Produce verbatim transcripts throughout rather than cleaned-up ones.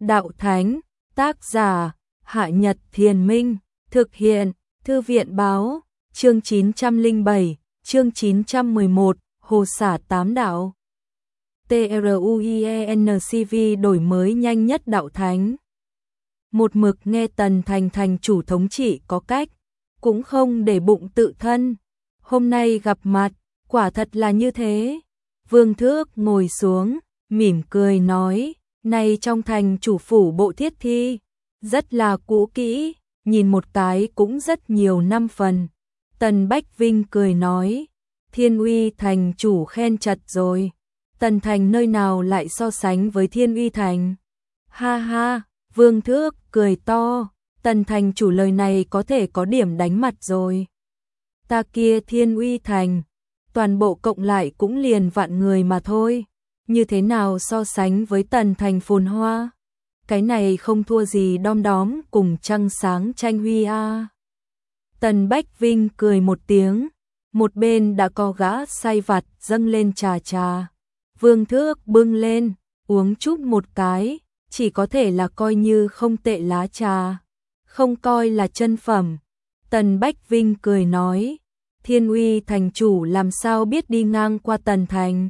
Đạo Thánh, tác giả, Hạ Nhật Thiền Minh, thực hiện, Thư viện Báo, chương chín trăm lẻ bảy, chương chín trăm mười một, Hồ xả tám đạo. TRUIENCV đổi mới nhanh nhất Đạo Thánh. Một mực nghe Tần Thành thành chủ thống trị có cách, cũng không để bụng tự thân. Hôm nay gặp mặt, quả thật là như thế. Vương Thước ngồi xuống, mỉm cười nói, này trong thành chủ phủ bộ thiết thi, rất là cũ kỹ, nhìn một cái cũng rất nhiều năm phần. Tần Bách Vinh cười nói, Thiên Uy thành chủ khen chật rồi. Tần thành nơi nào lại so sánh với Thiên Uy thành? Ha ha, Vương Thước cười to, Tần thành chủ lời này có thể có điểm đánh mặt rồi. Ta kia Thiên Uy thành, toàn bộ cộng lại cũng liền vạn người mà thôi, như thế nào so sánh với Tần thành phồn hoa? Cái này không thua gì đom đóm cùng trăng sáng tranh huy a. À. Tần Bách Vinh cười một tiếng, một bên đã có gã say vặt dâng lên trà trà. Vương Thước bưng lên, uống chút một cái, chỉ có thể là coi như không tệ lá trà, không coi là chân phẩm. Tần Bách Vinh cười nói, Thiên Uy thành chủ làm sao biết đi ngang qua Tần thành?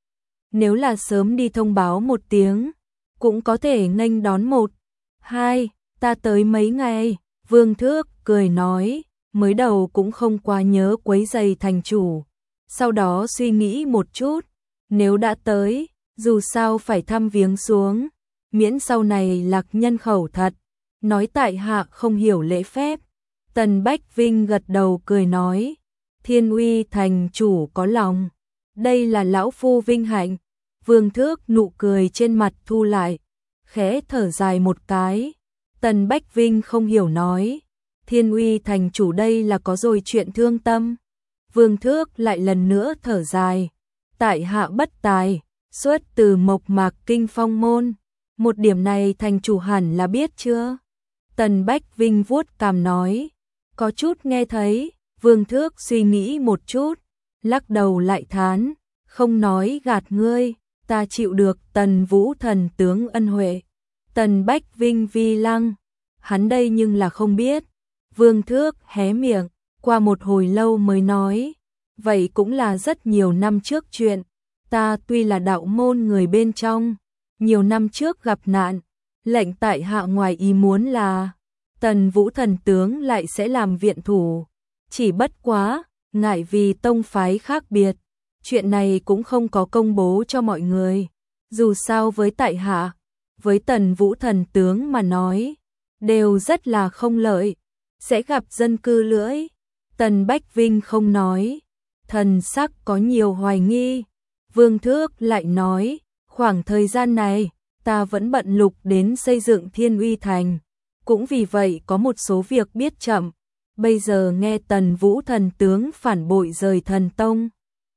Nếu là sớm đi thông báo một tiếng, cũng có thể nghênh đón một, hai, ta tới mấy ngày. Vương Thước cười nói, mới đầu cũng không quá nhớ quấy rầy thành chủ, sau đó suy nghĩ một chút, nếu đã tới, dù sao phải thăm viếng xuống, miễn sau này lạc nhân khẩu thật, nói tại hạ không hiểu lễ phép. Tần Bách Vinh gật đầu cười nói, Thiên Uy thành chủ có lòng, đây là lão phu vinh hạnh. Vương Thước nụ cười trên mặt thu lại, khẽ thở dài một cái. Tần Bách Vinh không hiểu nói, Thiên Uy thành chủ đây là có rồi chuyện thương tâm. Vương Thước lại lần nữa thở dài, tại hạ bất tài, xuất từ Mộc Mạc Kinh Phong môn, một điểm này thành chủ hẳn là biết chưa? Tần Bách Vinh vuốt cằm nói, có chút nghe thấy. Vương Thước suy nghĩ một chút, lắc đầu lại thán, không nói gạt ngươi, ta chịu được Tần Vũ thần tướng ân huệ. Tần Bách Vinh vi lăng, hắn đây nhưng là không biết. Vương Thước hé miệng, qua một hồi lâu mới nói, vậy cũng là rất nhiều năm trước chuyện, ta tuy là đạo môn người bên trong, nhiều năm trước gặp nạn, lệnh tại hạ ngoài ý muốn là Tần Vũ thần tướng lại sẽ làm viện thủ, chỉ bất quá, ngại vì tông phái khác biệt, chuyện này cũng không có công bố cho mọi người. Dù sao với tại hạ, với Tần Vũ thần tướng mà nói, đều rất là không lợi, sẽ gặp dân cư lưỡi. Tần Bách Vinh không nói, thần sắc có nhiều hoài nghi. Vương Thước lại nói, khoảng thời gian này, ta vẫn bận lục đến xây dựng Thiên Uy thành, cũng vì vậy có một số việc biết chậm. Bây giờ nghe Tần Vũ thần tướng phản bội rời thần tông.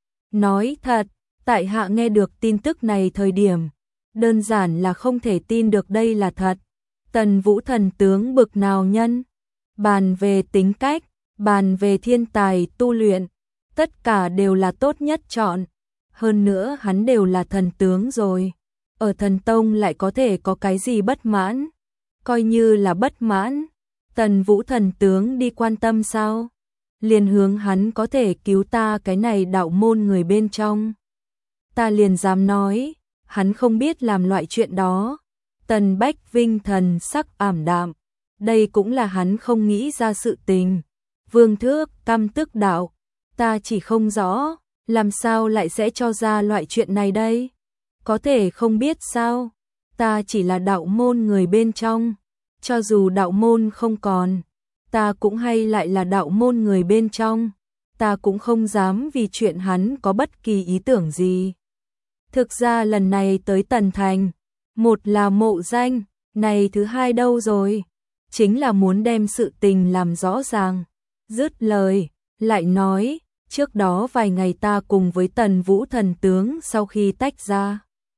Nói thật, tại hạ nghe được tin tức này thời điểm, đơn giản là không thể tin được đây là thật. Tần Vũ thần tướng bực nào nhân, bàn về tính cách, bàn về thiên tài tu luyện, tất cả đều là tốt nhất chọn. Hơn nữa hắn đều là thần tướng rồi, ở thần tông lại có thể có cái gì bất mãn, coi như là bất mãn. Tần Vũ thần tướng đi quan tâm sao? Liền hướng hắn có thể cứu ta cái này đạo môn người bên trong. Ta liền dám nói, hắn không biết làm loại chuyện đó. Tần Bách Vinh thần sắc ảm đạm, đây cũng là hắn không nghĩ ra sự tình. Vương Thước căm tức đạo, ta chỉ không rõ, làm sao lại sẽ cho ra loại chuyện này đây? Có thể không biết sao? Ta chỉ là đạo môn người bên trong. Cho dù đạo môn không còn, ta cũng hay lại là đạo môn người bên trong, ta cũng không dám vì chuyện hắn có bất kỳ ý tưởng gì. Thực ra lần này tới Tần thành, một là mộ danh, này thứ hai đâu rồi, chính là muốn đem sự tình làm rõ ràng. Dứt lời, lại nói, trước đó vài ngày ta cùng với Tần Vũ thần tướng sau khi tách ra,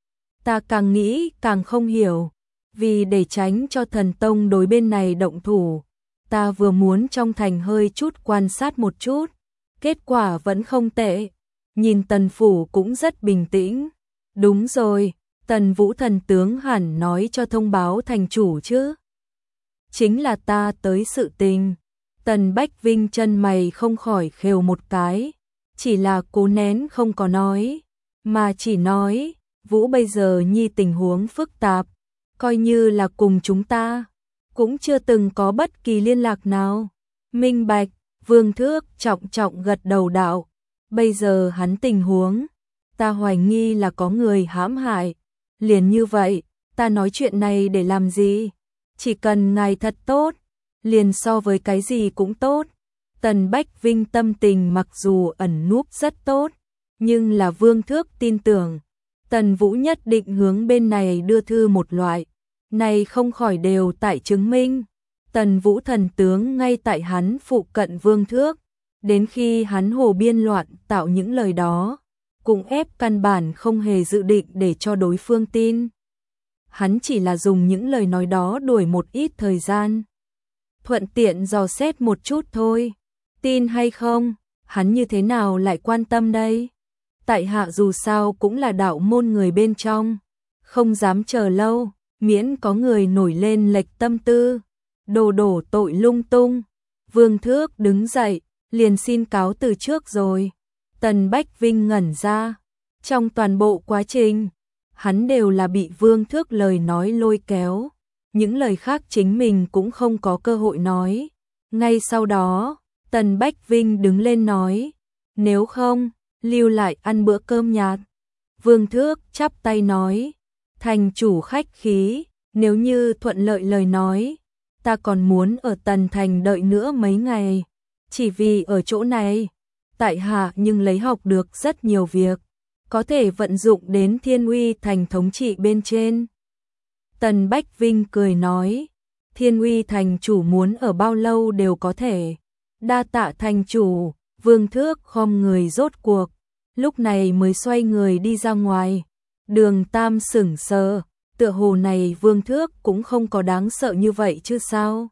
ta càng nghĩ càng không hiểu. Vì để tránh cho thần tông đối bên này động thủ, ta vừa muốn trong thành hơi chút quan sát một chút, kết quả vẫn không tệ. Nhìn Tần phủ cũng rất bình tĩnh. Đúng rồi, Tần Vũ thần tướng hẳn nói cho thông báo thành chủ chứ. Chính là ta tới sự tình. Tần Bách Vinh chân mày không khỏi khều một cái, chỉ là cố nén không có nói, mà chỉ nói, Vũ bây giờ nhi tình huống phức tạp, coi như là cùng chúng ta, cũng chưa từng có bất kỳ liên lạc nào. Minh bạch, Vương Thước trọng trọng gật đầu đạo, bây giờ hắn tình huống, ta hoài nghi là có người hãm hại, liền như vậy, ta nói chuyện này để làm gì? Chỉ cần ngài thật tốt, liền so với cái gì cũng tốt. Tần Bách Vinh tâm tình mặc dù ẩn núp rất tốt, nhưng là Vương Thước tin tưởng, Tần Vũ nhất định hướng bên này đưa thư một loại, này không khỏi đều tại chứng minh. Tần Vũ thần tướng ngay tại hắn phụ cận Vương Thước, đến khi hắn hồ biên loạn tạo những lời đó, cũng ép căn bản không hề dự định để cho đối phương tin. Hắn chỉ là dùng những lời nói đó đuổi một ít thời gian, thuận tiện dò xét một chút thôi. Tin hay không, hắn như thế nào lại quan tâm đây? Tại hạ dù sao cũng là đạo môn người bên trong, không dám chờ lâu, miễn có người nổi lên lệch tâm tư, đồ đổ tội lung tung. Vương Thước đứng dậy, liền xin cáo từ trước rồi. Tần Bách Vinh ngẩn ra, trong toàn bộ quá trình, hắn đều là bị Vương Thước lời nói lôi kéo, những lời khác chính mình cũng không có cơ hội nói. Ngay sau đó, Tần Bách Vinh đứng lên nói, nếu không, lưu lại ăn bữa cơm nhạt. Vương Thước chắp tay nói, thành chủ khách khí, nếu như thuận lợi lời nói, ta còn muốn ở Tần Thành đợi nữa mấy ngày, chỉ vì ở chỗ này, tại hạ nhưng lấy học được rất nhiều việc, có thể vận dụng đến Thiên Uy Thành thống trị bên trên. Tần Bách Vinh cười nói, Thiên Uy Thành chủ muốn ở bao lâu đều có thể. Đa tạ thành chủ. Vương Thước khom người rốt cuộc, lúc này mới xoay người đi ra ngoài. Đường Tam sững sờ, tựa hồ này Vương Thước cũng không có đáng sợ như vậy chứ sao.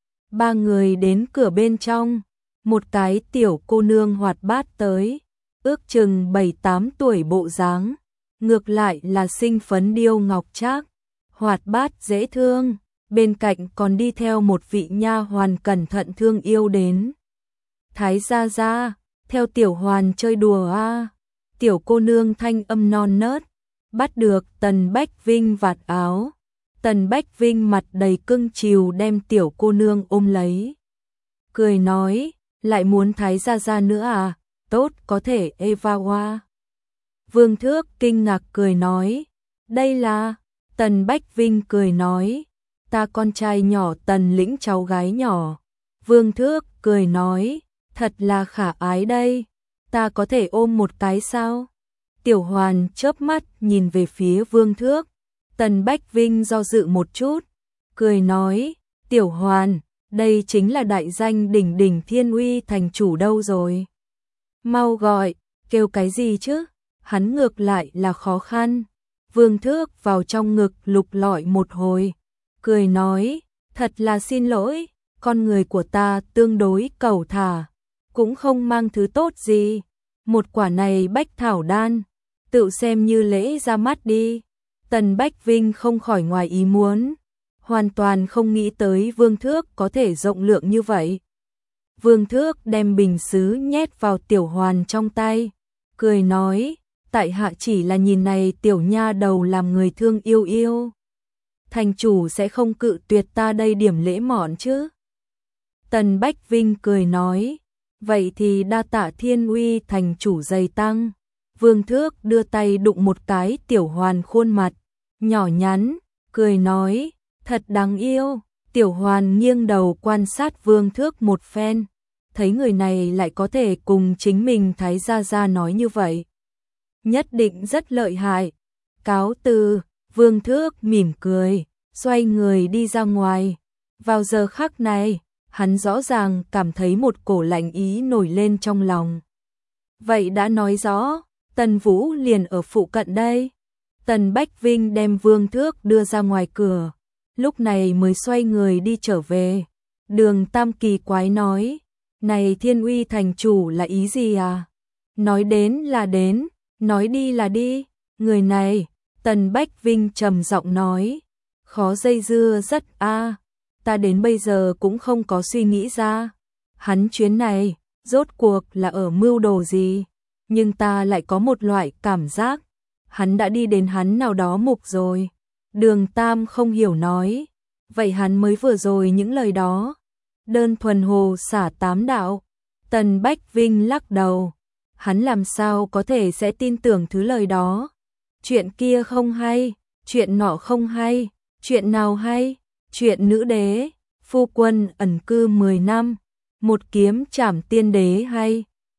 Ba người đến cửa bên trong, một cái tiểu cô nương hoạt bát tới, ước chừng bảy tám tuổi bộ dáng, ngược lại là xinh phấn điêu ngọc trác, hoạt bát dễ thương, bên cạnh còn đi theo một vị nha hoàn cẩn thận thương yêu đến. Thái gia gia, theo tiểu hoàn chơi đùa a. Tiểu cô nương thanh âm non nớt, bắt được Tần Bách Vinh vạt áo. Tần Bách Vinh mặt đầy cưng chiều đem tiểu cô nương ôm lấy. Cười nói, lại muốn thái gia gia nữa à, tốt có thể Eva Hoa. Vương Thước kinh ngạc cười nói, đây là, Tần Bách Vinh cười nói, ta con trai nhỏ Tần Lĩnh cháu gái nhỏ. Vương Thước cười nói, thật là khả ái đây, ta có thể ôm một cái sao? Tiểu Hoàn chớp mắt nhìn về phía Vương Thước, Tần Bách Vinh do dự một chút, cười nói, Tiểu Hoàn, đây chính là đại danh đỉnh đỉnh Thiên Uy thành chủ đâu rồi. Mau gọi, kêu cái gì chứ? Hắn ngược lại là khó khăn. Vương Thước vào trong ngực lục lọi một hồi, cười nói, thật là xin lỗi, con người của ta tương đối cẩu thả, cũng không mang thứ tốt gì, một quả này bách thảo đan, tự xem như lễ ra mắt đi. Tần Bách Vinh không khỏi ngoài ý muốn, hoàn toàn không nghĩ tới Vương Thước có thể rộng lượng như vậy. Vương Thước đem bình sứ nhét vào Tiểu Hoàn trong tay, cười nói, tại hạ chỉ là nhìn này tiểu nha đầu làm người thương yêu yêu. Thành chủ sẽ không cự tuyệt ta đây điểm lễ mọn chứ? Tần Bách Vinh cười nói, vậy thì đa tạ Thiên Uy thành chủ dày tăng. Vương Thước đưa tay đụng một cái Tiểu Hoàn khuôn mặt, nhỏ nhắn, cười nói, thật đáng yêu. Tiểu Hoàn nghiêng đầu quan sát Vương Thước một phen, thấy người này lại có thể cùng chính mình Thái gia gia nói như vậy, nhất định rất lợi hại. Cáo từ. Vương Thước mỉm cười, xoay người đi ra ngoài. Vào giờ khắc này, hắn rõ ràng cảm thấy một cổ lạnh ý nổi lên trong lòng. Vậy đã nói rõ, Tần Vũ liền ở phụ cận đây. Tần Bách Vinh đem Vương Thước đưa ra ngoài cửa, lúc này mới xoay người đi trở về. Đường Tam kỳ quái nói, này Thiên Uy thành chủ là ý gì à? Nói đến là đến, nói đi là đi, người này, Tần Bách Vinh trầm giọng nói, khó dây dưa rất a, ta đến bây giờ cũng không có suy nghĩ ra, hắn chuyến này, rốt cuộc là ở mưu đồ gì, nhưng ta lại có một loại cảm giác, hắn đã đi đến hắn nào đó mục rồi. Đường Tam không hiểu nói, vậy hắn mới vừa rồi những lời đó, đơn thuần hồ xả tám đạo. Tần Bách Vinh lắc đầu, hắn làm sao có thể sẽ tin tưởng thứ lời đó, chuyện kia không hay, chuyện nọ không hay, chuyện nào hay, chuyện nữ đế, phu quân ẩn cư mười năm, một kiếm trảm tiên đế hay.